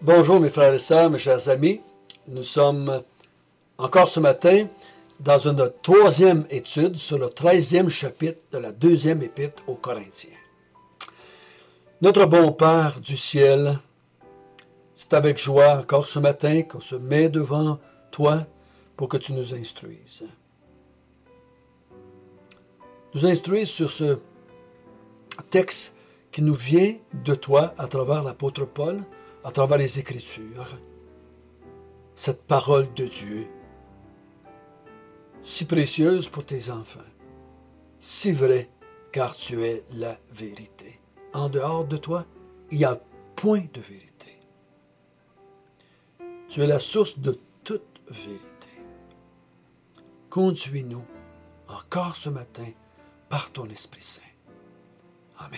Bonjour mes frères et sœurs, mes chers amis. Nous sommes encore ce matin dans une troisième étude sur le 13e chapitre de la deuxième épître aux Corinthiens. Notre bon Père du ciel, c'est avec joie encore ce matin qu'on se met devant toi pour que tu nous instruises. Nous instruises sur ce texte qui nous vient de toi à travers l'apôtre Paul, à travers les Écritures, cette parole de Dieu, si précieuse pour tes enfants, si vraie, car tu es la vérité. En dehors de toi, il n'y a point de vérité. Tu es la source de toute vérité. Conduis-nous encore ce matin par ton Esprit Saint. Amen.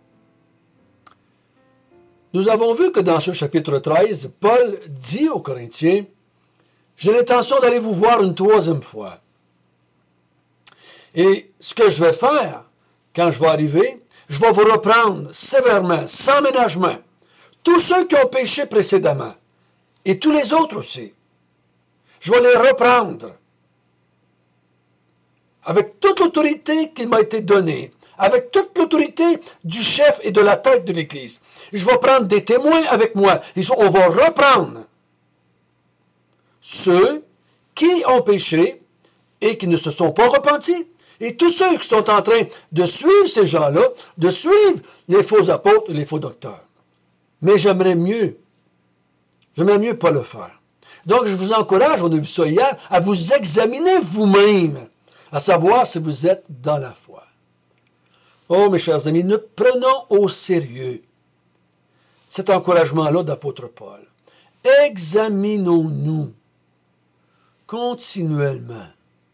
Nous avons vu que dans ce chapitre 13, Paul dit aux Corinthiens, « J'ai l'intention d'aller vous voir une troisième fois. Et ce que je vais faire, quand je vais arriver, je vais vous reprendre sévèrement, sans ménagement, tous ceux qui ont péché précédemment, et tous les autres aussi. Je vais les reprendre avec toute l'autorité qui m'a été donnée, avec toute l'autorité du chef et de la tête de l'Église. Je vais prendre des témoins avec moi et on va reprendre ceux qui ont péché et qui ne se sont pas repentis. Et tous ceux qui sont en train de suivre ces gens-là, de suivre les faux apôtres et les faux docteurs. Mais j'aimerais mieux pas le faire. Donc je vous encourage, on a vu ça hier, à vous examiner vous-même, à savoir si vous êtes dans la foi. Oh, mes chers amis, nous prenons au sérieux cet encouragement-là d'apôtre Paul. Examinons-nous continuellement,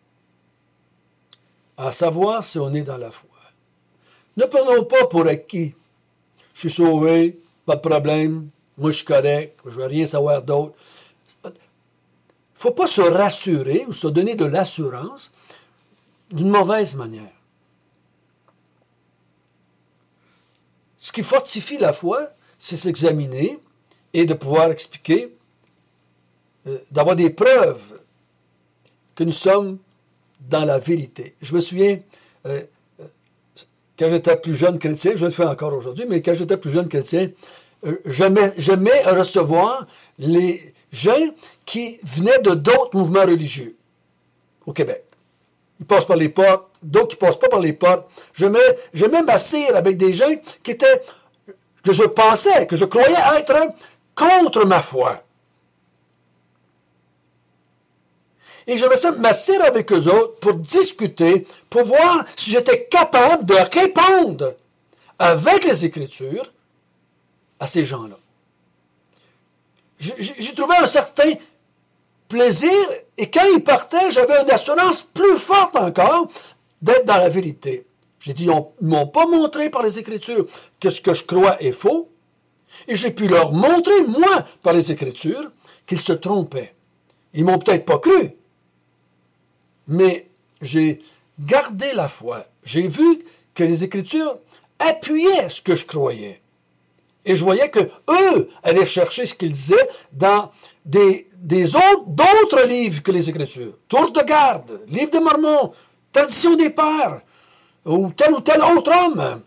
à savoir si on est dans la foi. Ne prenons pas pour acquis. Je suis sauvé, pas de problème, moi je suis correct, je ne veux rien savoir d'autre. Il ne faut pas se rassurer ou se donner de l'assurance d'une mauvaise manière. Ce qui fortifie la foi, c'est s'examiner et de pouvoir expliquer, d'avoir des preuves que nous sommes dans la vérité. Je me souviens, quand j'étais plus jeune chrétien, je le fais encore aujourd'hui, mais quand j'étais plus jeune chrétien, j'aimais recevoir les gens qui venaient de d'autres mouvements religieux au Québec. Ils passent par les portes, d'autres qui ne passent pas par les portes. J'aimais m'asseoir avec des gens que je pensais, que je croyais être contre ma foi. Et je me m'asseoir avec eux autres pour discuter, pour voir si j'étais capable de répondre avec les Écritures à ces gens-là. J'ai trouvé un certain plaisir, et quand ils partaient, j'avais une assurance plus forte encore d'être dans la vérité. J'ai dit, ils ne m'ont pas montré par les Écritures que ce que je crois est faux, et j'ai pu leur montrer, moi, par les Écritures, qu'ils se trompaient. Ils ne m'ont peut-être pas cru, mais j'ai gardé la foi. J'ai vu que les Écritures appuyaient ce que je croyais. Et je voyais qu'eux allaient chercher ce qu'ils disaient dans d'autres livres que les Écritures. Tour de garde, livre de Mormon, tradition des pères, ou tel autre homme.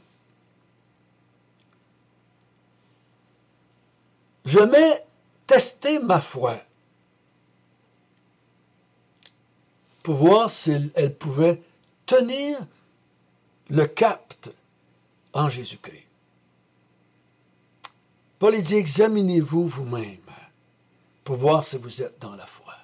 Je m'ai testé ma foi pour voir si elle pouvait tenir le cap en Jésus-Christ. Paul dit, examinez-vous vous-même pour voir si vous êtes dans la foi.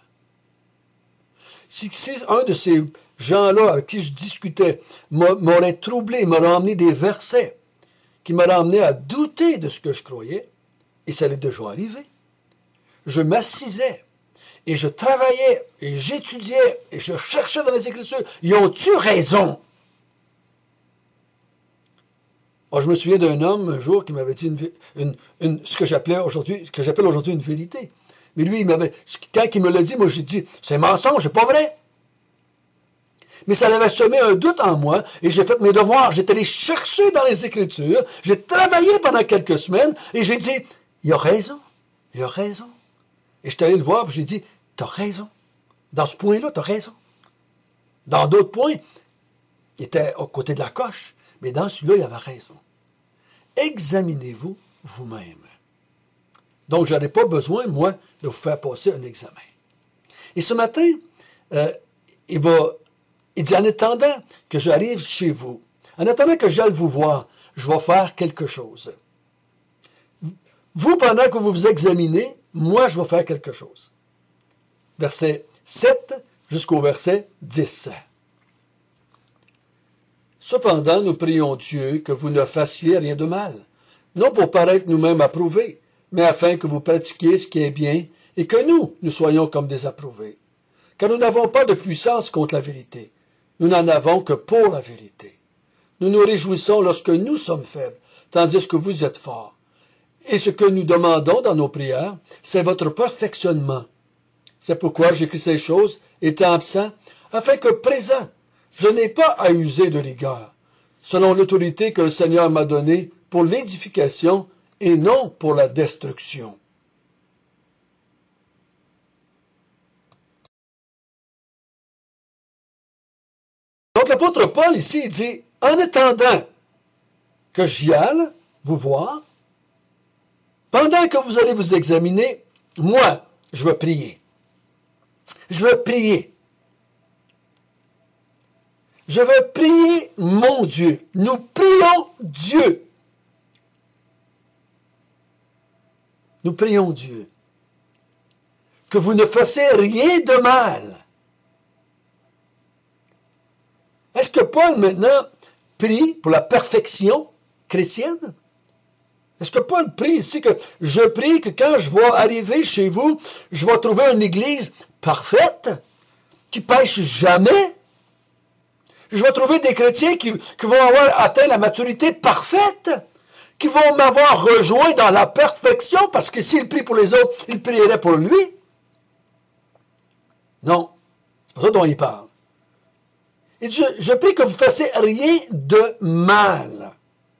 Si un de ces gens-là avec qui je discutais m'aurait troublé, m'aurait emmené des versets qui m'auraient amené à douter de ce que je croyais, et ça l'est déjà arrivé, je m'assisais et je travaillais et j'étudiais et je cherchais dans les Écritures. Ils ont-tu raison? Alors, je me souviens d'un homme un jour qui m'avait dit ce que j'appelle aujourd'hui une vérité. Mais lui, quand il me l'a dit, moi j'ai dit, c'est mensonge, c'est pas vrai. Mais ça avait semé un doute en moi et j'ai fait mes devoirs. J'étais allé chercher dans les Écritures. J'ai travaillé pendant quelques semaines et j'ai dit, il a raison. Il a raison. Et je suis allé le voir, puis j'ai dit, tu as raison. Dans ce point-là, tu as raison. Dans d'autres points, il était au côté de la coche, mais dans celui-là, il avait raison. Examinez-vous vous-même. Donc, je n'aurais pas besoin, moi, de vous faire passer un examen. Et ce matin, il dit, en attendant que j'arrive chez vous, en attendant que j'aille vous voir, je vais faire quelque chose. Vous, pendant que vous vous examinez, moi, je vais faire quelque chose. Verset 7 jusqu'au verset 10. Cependant, nous prions Dieu que vous ne fassiez rien de mal, non pour paraître nous-mêmes approuvés, mais afin que vous pratiquiez ce qui est bien et que nous soyons comme des approuvés. Car nous n'avons pas de puissance contre la vérité. Nous n'en avons que pour la vérité. Nous nous réjouissons lorsque nous sommes faibles, tandis que vous êtes forts. Et ce que nous demandons dans nos prières, c'est votre perfectionnement. C'est pourquoi j'écris ces choses, étant absent, afin que présent, je n'ai pas à user de rigueur, selon l'autorité que le Seigneur m'a donnée pour l'édification et non pour la destruction. Donc l'apôtre Paul ici, il dit, en attendant que j'y aille vous voir, pendant que vous allez vous examiner, moi, je vais prier. Je vais prier. Je vais prier mon Dieu. Nous prions Dieu. Nous prions Dieu. Que vous ne fassiez rien de mal. Est-ce que Paul maintenant prie pour la perfection chrétienne? Est-ce que Paul prie ici que je prie que quand je vais arriver chez vous, je vais trouver une église parfaite, qui pêche jamais? Je vais trouver des chrétiens qui vont avoir atteint la maturité parfaite, qui vont m'avoir rejoint dans la perfection, parce que s'il prie pour les autres, il prierait pour lui. Non, c'est pas ça dont il parle. Il dit, je prie que vous ne fassiez rien de mal.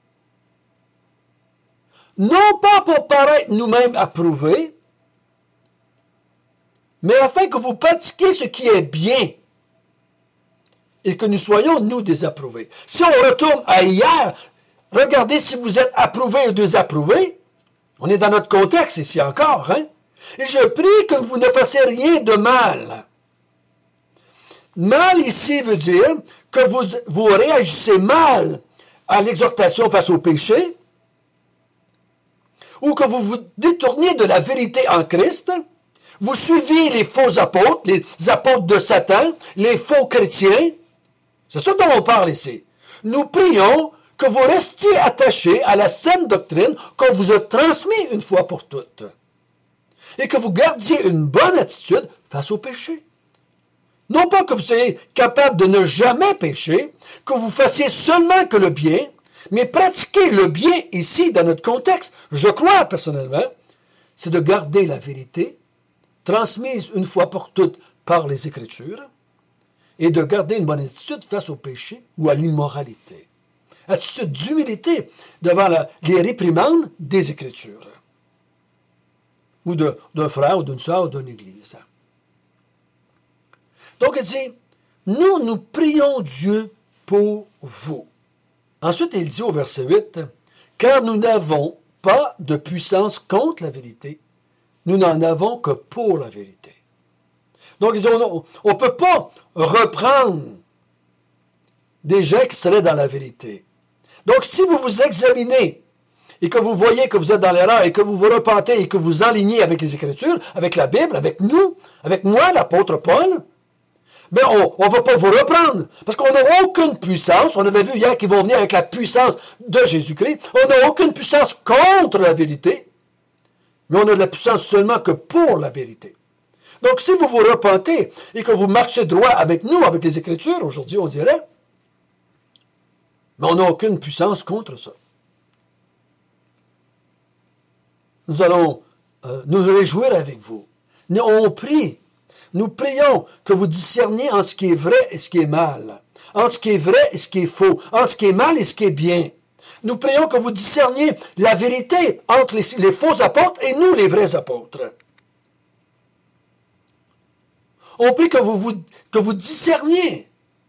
Non pas pour paraître nous-mêmes approuvés, mais afin que vous pratiquiez ce qui est bien et que nous soyons, nous, désapprouvés. Si on retourne à hier, regardez si vous êtes approuvés ou désapprouvé. On est dans notre contexte ici encore, hein? Et je prie que vous ne fassiez rien de mal. Mal ici veut dire que vous réagissez mal à l'exhortation face au péché, ou que vous vous détournez de la vérité en Christ, vous suivez les faux apôtres, les apôtres de Satan, les faux chrétiens. C'est ça dont on parle ici. Nous prions que vous restiez attachés à la saine doctrine qu'on vous a transmise une fois pour toutes, et que vous gardiez une bonne attitude face au péché. Non pas que vous soyez capable de ne jamais pécher, que vous fassiez seulement que le bien, mais pratiquer le bien ici, dans notre contexte, je crois personnellement, c'est de garder la vérité, transmise une fois pour toutes par les Écritures, et de garder une bonne attitude face au péché ou à l'immoralité. Attitude d'humilité devant les réprimandes des Écritures, ou d'un frère, ou d'une sœur, ou d'une église. Donc il dit, nous prions Dieu pour vous. Ensuite, il dit au verset 8, « Car nous n'avons pas de puissance contre la vérité, nous n'en avons que pour la vérité. » Donc, il dit, on ne peut pas reprendre des gens qui seraient dans la vérité. Donc, si vous vous examinez et que vous voyez que vous êtes dans l'erreur et que vous vous repentez et que vous alignez avec les Écritures, avec la Bible, avec nous, avec moi, l'apôtre Paul, mais on ne va pas vous reprendre, parce qu'on n'a aucune puissance. On avait vu hier qu'ils vont venir avec la puissance de Jésus-Christ. On n'a aucune puissance contre la vérité, mais on a de la puissance seulement que pour la vérité. Donc, si vous vous repentez et que vous marchez droit avec nous, avec les Écritures, aujourd'hui on dirait, mais on n'a aucune puissance contre ça. Nous allons nous réjouir avec vous. On prie. Nous prions que vous discerniez entre ce qui est vrai et ce qui est mal, entre ce qui est vrai et ce qui est faux, entre ce qui est mal et ce qui est bien, Nous prions que vous discerniez la vérité entre les faux apôtres et nous, les vrais apôtres. On prie que vous discerniez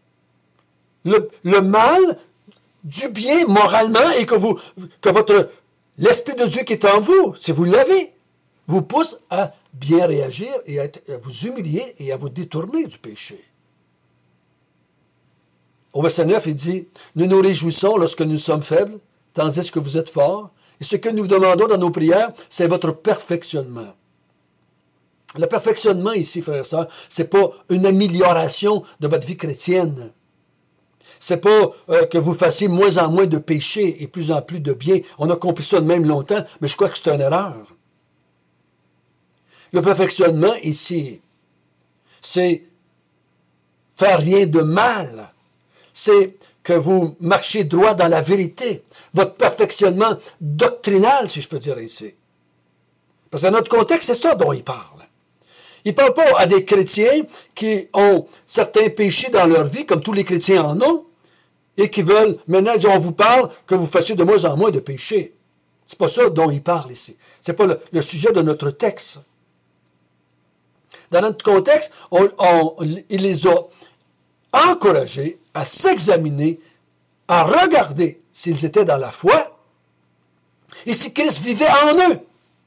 le mal du bien moralement et que l'Esprit de Dieu qui est en vous, si vous l'avez, vous pousse à bien réagir et à vous humilier et à vous détourner du péché. Au verset 9, il dit, « Nous nous réjouissons lorsque nous sommes faibles, tandis que vous êtes forts. Et ce que nous demandons dans nos prières, c'est votre perfectionnement. » Le perfectionnement ici, frères et sœurs, ce n'est pas une amélioration de votre vie chrétienne. Ce n'est pas que vous fassiez moins en moins de péché et plus en plus de bien. On a compris ça de même longtemps, mais je crois que c'est une erreur. Le perfectionnement ici, c'est faire rien de mal. C'est que vous marchez droit dans la vérité. Votre perfectionnement doctrinal, si je peux dire ici. Parce que dans notre contexte, c'est ça dont il parle. Il ne parle pas à des chrétiens qui ont certains péchés dans leur vie, comme tous les chrétiens en ont, et qui veulent, maintenant, on vous parle que vous fassiez de moins en moins de péchés. Ce n'est pas ça dont il parle ici. Ce n'est pas le sujet de notre texte. Dans notre contexte, il les a encouragés à s'examiner, à regarder s'ils étaient dans la foi et si Christ vivait en eux.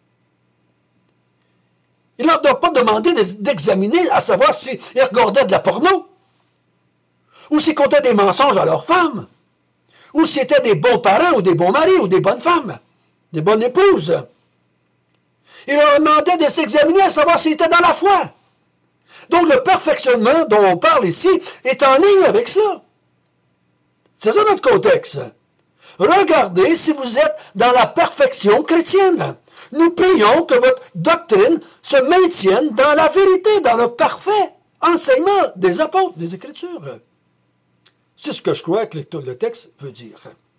Il ne leur a pas demandé d'examiner, à savoir s'ils regardaient de la porno, ou s'ils comptaient des mensonges à leurs femmes, ou s'ils étaient des bons parents, ou des bons maris, ou des bonnes femmes, des bonnes épouses. Il leur demandait de s'examiner, à savoir s'ils étaient dans la foi. Donc le perfectionnement dont on parle ici est en ligne avec cela. C'est ça notre contexte. Regardez si vous êtes dans la perfection chrétienne. Nous prions que votre doctrine se maintienne dans la vérité, dans le parfait enseignement des apôtres, des Écritures. C'est ce que je crois que le texte veut dire.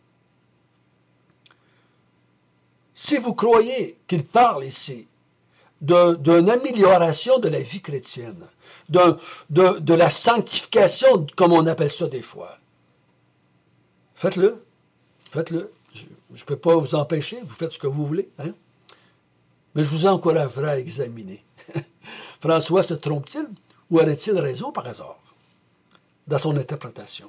Si vous croyez qu'il parle ici d'une amélioration de la vie chrétienne, de la sanctification, comme on appelle ça des fois, faites-le. Faites-le. Je ne peux pas vous empêcher, vous faites ce que vous voulez. Hein? Mais je vous encouragerai à examiner. François se trompe-t-il ou aurait-il raison par hasard dans son interprétation?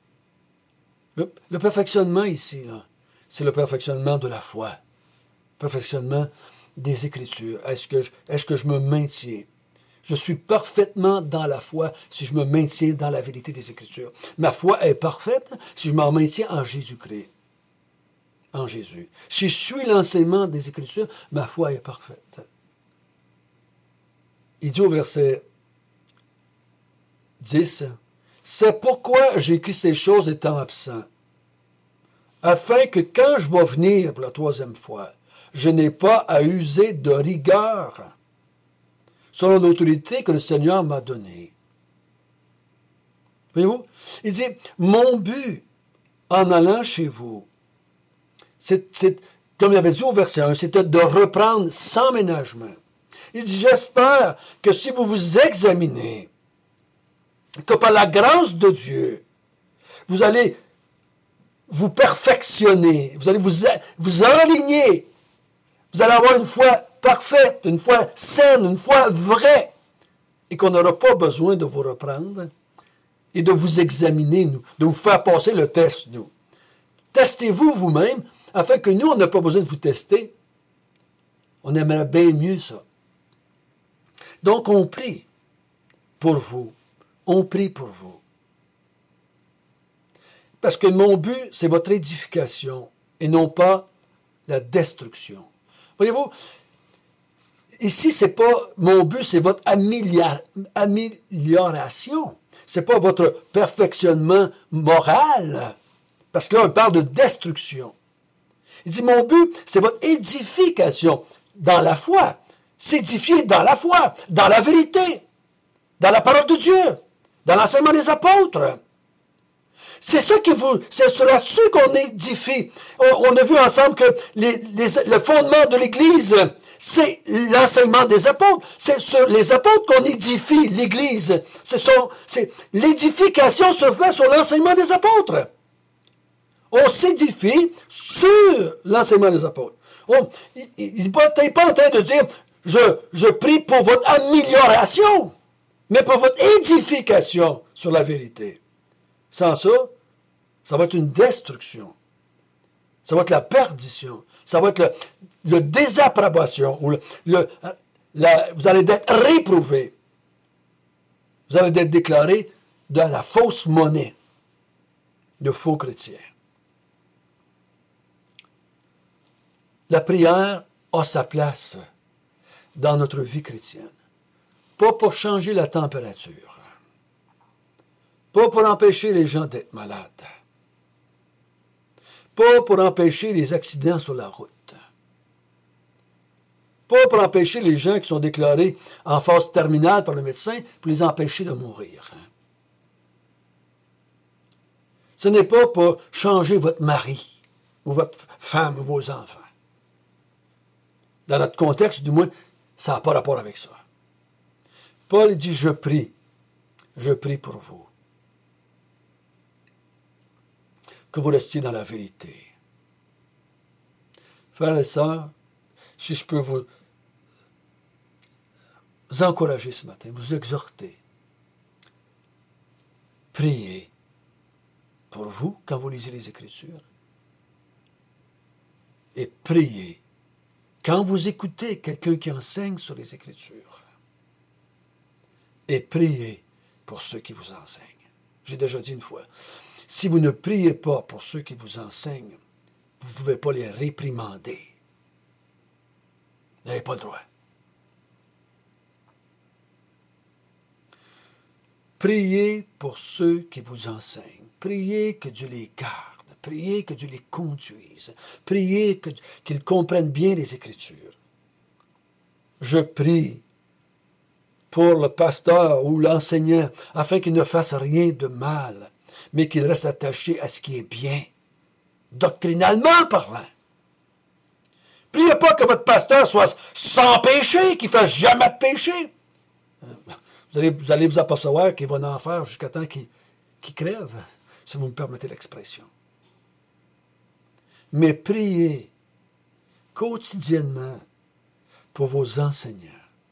Le perfectionnement ici, c'est le perfectionnement de la foi, perfectionnement des Écritures. Est-ce que je me maintiens? Je suis parfaitement dans la foi si je me maintiens dans la vérité des Écritures. Ma foi est parfaite si je m'en maintiens en Jésus-Christ. En Jésus. Si je suis l'enseignement des Écritures, ma foi est parfaite. Il dit au verset 10, « C'est pourquoi j'écris ces choses étant absent, afin que quand je vais venir pour la troisième fois, je n'ai pas à user de rigueur selon l'autorité que le Seigneur m'a donnée. » Voyez-vous? Il dit, « Mon but en allant chez vous, comme il avait dit au verset 1, c'était de reprendre sans ménagement. » Il dit, j'espère que si vous vous examinez, que par la grâce de Dieu, vous allez vous perfectionner, vous allez vous enligner, vous allez avoir une foi parfaite, une foi saine, une foi vraie, et qu'on n'aura pas besoin de vous reprendre et de vous examiner, nous, de vous faire passer le test, nous. Testez-vous vous-même, afin que nous, on n'a pas besoin de vous tester. On aimerait bien mieux ça. Donc, on prie pour vous. On prie pour vous. Parce que mon but, c'est votre édification et non pas la destruction. Voyez-vous, ici, c'est pas mon but, c'est votre amélioration. C'est pas votre perfectionnement moral. Parce que là, on parle de destruction. Il dit, mon but, c'est votre édification dans la foi. S'édifier dans la foi, dans la vérité, dans la parole de Dieu, dans l'enseignement des apôtres. C'est ça c'est sur là-dessus qu'on édifie. On a vu ensemble que le fondement de l'Église, c'est l'enseignement des apôtres. C'est sur les apôtres qu'on édifie l'Église. L'édification se fait sur l'enseignement des apôtres. On s'édifie sur l'enseignement des apôtres. Il n'est pas en train de dire, je prie pour votre amélioration, mais pour votre édification sur la vérité. Sans ça, ça va être une destruction. Ça va être la perdition. Ça va être le désapprobation. Ou vous allez être réprouvé. Vous allez être déclaré de la fausse monnaie de faux chrétiens. La prière a sa place dans notre vie chrétienne. Pas pour changer la température. Pas pour empêcher les gens d'être malades. Pas pour empêcher les accidents sur la route. Pas pour empêcher les gens qui sont déclarés en phase terminale par le médecin, pour les empêcher de mourir. Ce n'est pas pour changer votre mari, ou votre femme, ou vos enfants. Dans notre contexte, du moins, ça n'a pas rapport avec ça. Paul dit, je prie pour vous. Que vous restiez dans la vérité. Frères et sœurs, si je peux vous encourager ce matin, vous exhorter, priez pour vous quand vous lisez les Écritures et priez quand vous écoutez quelqu'un qui enseigne sur les Écritures et priez pour ceux qui vous enseignent. J'ai déjà dit une fois, si vous ne priez pas pour ceux qui vous enseignent, vous ne pouvez pas les réprimander. Vous n'avez pas le droit. Priez pour ceux qui vous enseignent. Priez que Dieu les garde. Priez que Dieu les conduise. Priez qu'ils comprennent bien les Écritures. Je prie pour le pasteur ou l'enseignant afin qu'il ne fasse rien de mal, mais qu'il reste attaché à ce qui est bien, doctrinalement parlant. Priez pas que votre pasteur soit sans péché, qu'il ne fasse jamais de péché. Vous allez vous apercevoir qu'il va en faire jusqu'à temps qu'il crève, si vous me permettez l'expression. Mais priez quotidiennement pour vos enseignants.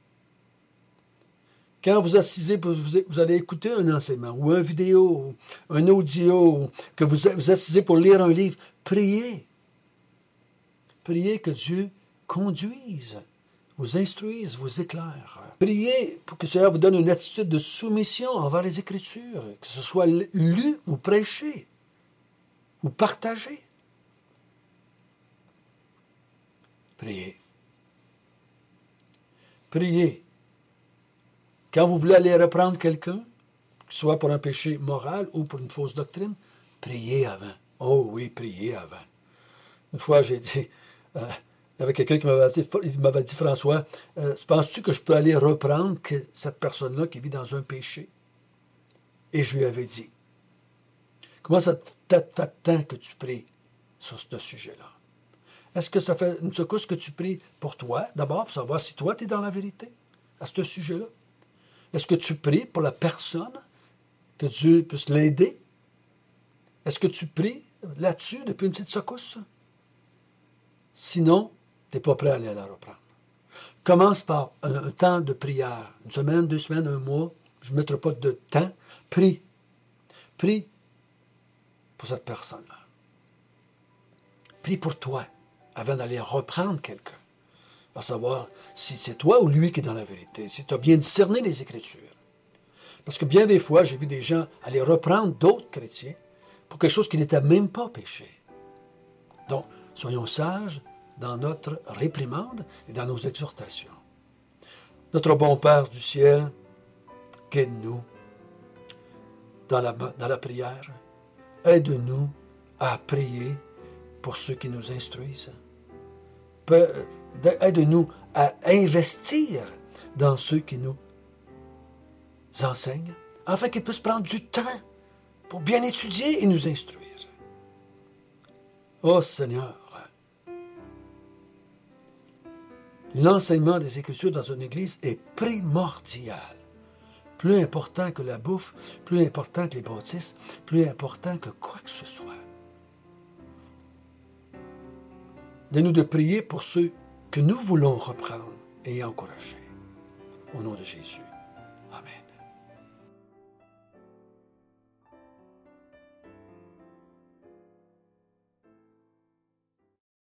Quand vous assisez, vous allez écouter un enseignement, ou une vidéo, ou un audio, que vous assisez pour lire un livre, priez. Priez que Dieu conduise, vous instruise, vous éclaire. Priez pour que le Seigneur vous donne une attitude de soumission envers les Écritures, que ce soit lu ou prêché, ou partagé. Priez. Priez. Quand vous voulez aller reprendre quelqu'un, soit pour un péché moral ou pour une fausse doctrine, priez avant. Oh oui, priez avant. Une fois, j'ai dit, il y avait quelqu'un qui m'avait dit, François, penses-tu que je peux aller reprendre cette personne-là qui vit dans un péché? Et je lui avais dit, comment ça fait tant que tu pries sur ce sujet-là? Est-ce que ça fait une secousse que tu pries pour toi, d'abord, pour savoir si toi, tu es dans la vérité à ce sujet-là? Est-ce que tu pries pour la personne, que Dieu puisse l'aider? Est-ce que tu pries là-dessus depuis une petite secousse? Sinon, tu n'es pas prêt à aller la reprendre. Commence par un temps de prière. Une semaine, 2 semaines, 1 mois. Je ne mettrai pas de temps. Prie. Prie pour cette personne-là. Prie pour toi avant d'aller reprendre quelqu'un. À savoir si c'est toi ou lui qui est dans la vérité, si tu as bien discerné les Écritures. Parce que bien des fois, j'ai vu des gens aller reprendre d'autres chrétiens pour quelque chose qui n'était même pas péché. Donc, soyons sages dans notre réprimande et dans nos exhortations. Notre bon Père du ciel, guide-nous dans la prière. Aide-nous à prier pour ceux qui nous instruisent. Aide-nous à investir dans ceux qui nous enseignent, afin qu'ils puissent prendre du temps pour bien étudier et nous instruire. Oh Seigneur, l'enseignement des Écritures dans une Église est primordial. Plus important que la bouffe, plus important que les baptêmes, plus important que quoi que ce soit. de nous de prier pour ceux que nous voulons reprendre et encourager. Au nom de Jésus. Amen.